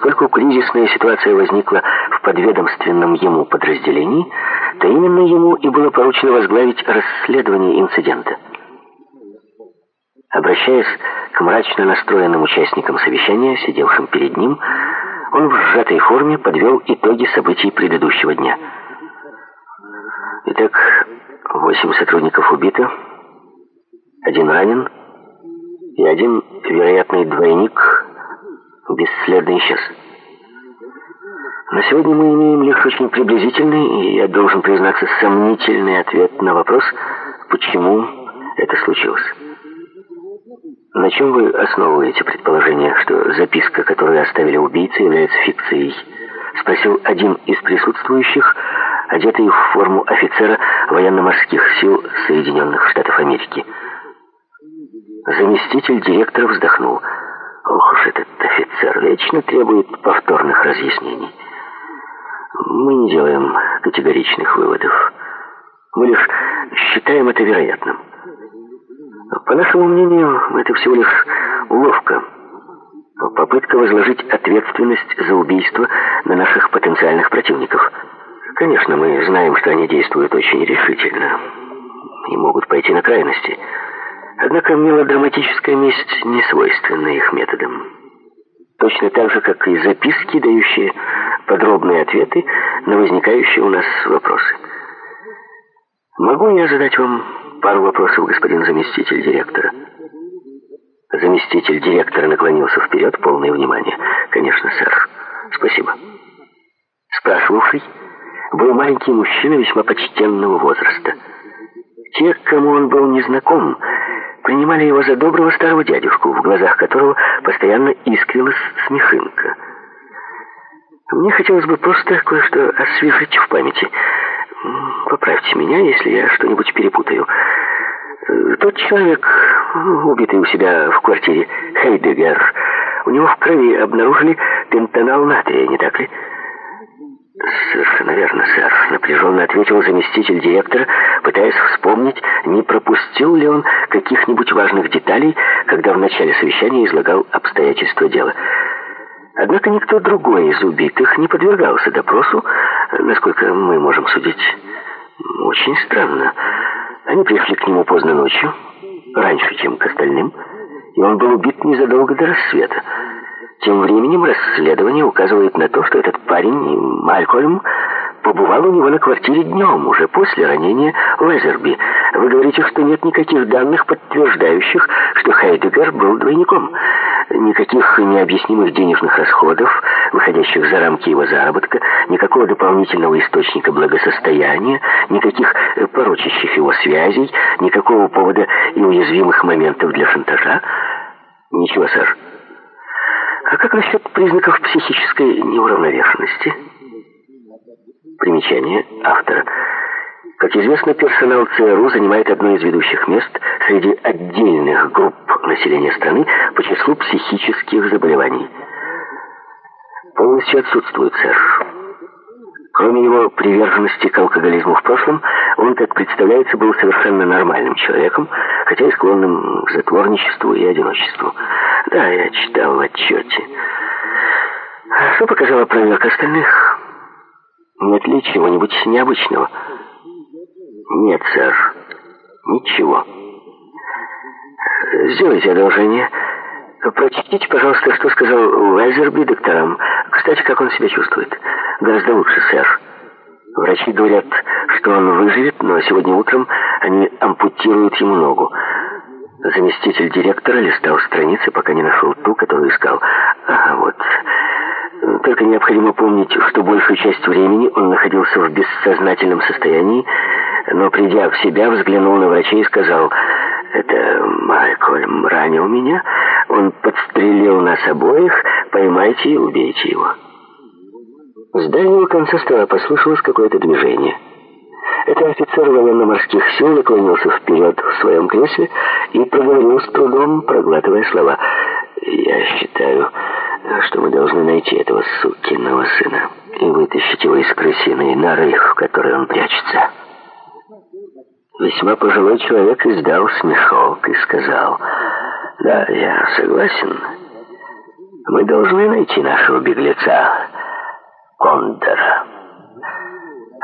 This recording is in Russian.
поскольку кризисная ситуация возникла в подведомственном ему подразделении, то именно ему и было поручено возглавить расследование инцидента. Обращаясь к мрачно настроенным участникам совещания, сидевшим перед ним, он в сжатой форме подвел итоги событий предыдущего дня. Итак, 8 сотрудников убито, 1 ранен, и 1 вероятный двойник бесследно исчез. На сегодня мы имеем лишь очень приблизительный, и, я должен признаться, сомнительный ответ на вопрос, почему это случилось. На чем вы основываете предположение, что записка, которую оставили убийцы, является фикцией? Спросил один из присутствующих, одетый в форму офицера военно-морских сил Соединенных Штатов Америки. Заместитель директора вздохнул. Ох уж этот офицер, вечно требует повторных разъяснений. Мы не делаем категоричных выводов. Мы лишь считаем это вероятным. По нашему мнению, это всего лишь уловка. Попытка возложить ответственность за убийство на наших потенциальных противников. Конечно, мы знаем, что они действуют очень решительно и могут пойти на крайности. Однако мелодраматическая месть не свойственна их методам. Точно так же, как и записки, дающие подробные ответы на возникающие у нас вопросы. Могу я задать вам пару вопросов, господин заместитель директора? Заместитель директора наклонился вперед, полное внимание. Конечно, сэр. Спасибо. Спрашивавший был маленький мужчина весьма почтенного возраста. Те, кому он был незнаком, принимали его за доброго старого дядюшку, в глазах которого постоянно искрилась смешинка. Мне хотелось бы просто кое-что освежить в памяти. Поправьте меня, если я что-нибудь перепутаю. Тот человек, убитый у себя в квартире, Хейдеггер, у него в крови обнаружили пентанал натрия, не так ли? «Совершенно верно, сэр», — напряженно ответил заместитель директора, пытаясь вспомнить, не пропустил ли он каких-нибудь важных деталей, когда в начале совещания излагал обстоятельства дела. Однако никто другой из убитых не подвергался допросу, насколько мы можем судить. Очень странно. Они пришли к нему поздно ночью, раньше, чем к остальным, и он был убит незадолго до рассвета. Тем временем расследование указывает на то, что этот парень, Малькольм, побывал у него на квартире днем, уже после ранения Уэзерби. Вы говорите, что нет никаких данных, подтверждающих, что Хейдеггер был двойником. Никаких необъяснимых денежных расходов, выходящих за рамки его заработка, никакого дополнительного источника благосостояния, никаких порочащих его связей, никакого повода и уязвимых моментов для шантажа. Ничего, сэр. А как насчет признаков психической неуравновешенности? Примечание автора. Как известно, персонал ЦРУ занимает одно из ведущих мест среди отдельных групп населения страны по числу психических заболеваний. Полностью отсутствует, сэр. Кроме его приверженности к алкоголизму в прошлом, он, как представляется, был совершенно нормальным человеком, хотя и склонным к затворничеству и одиночеству. Да, я читал в отчете. Что показала проверка остальных? Нет ли чего-нибудь необычного? Нет, сэр. Ничего. Сделайте одолжение. Прочтите, пожалуйста, что сказал Уэзерби докторам. Кстати, как он себя чувствует? Гораздо лучше, сэр. Врачи говорят, что он выживет, но сегодня утром они ампутируют ему ногу. Заместитель директора листал страницы, пока не нашел ту, которую искал. Ага, вот. Только необходимо помнить, что большую часть времени он находился в бессознательном состоянии, но, придя в себя, взглянул на врачей и сказал: «Это Малькольм ранил меня, он подстрелил нас обоих, поймайте и убейте его». С дальнего конца стола послышалось какое-то движение. Это офицер военно-морских сил наклонился вперед в своем кресле и проговорил с трудом, проглатывая слова: «Я считаю, что мы должны найти этого сукиного сына и вытащить его из крысиной норы, в которой он прячется». Весьма пожилой человек издал смешок и сказал: «Да, я согласен. Мы должны найти нашего беглеца, Кондор.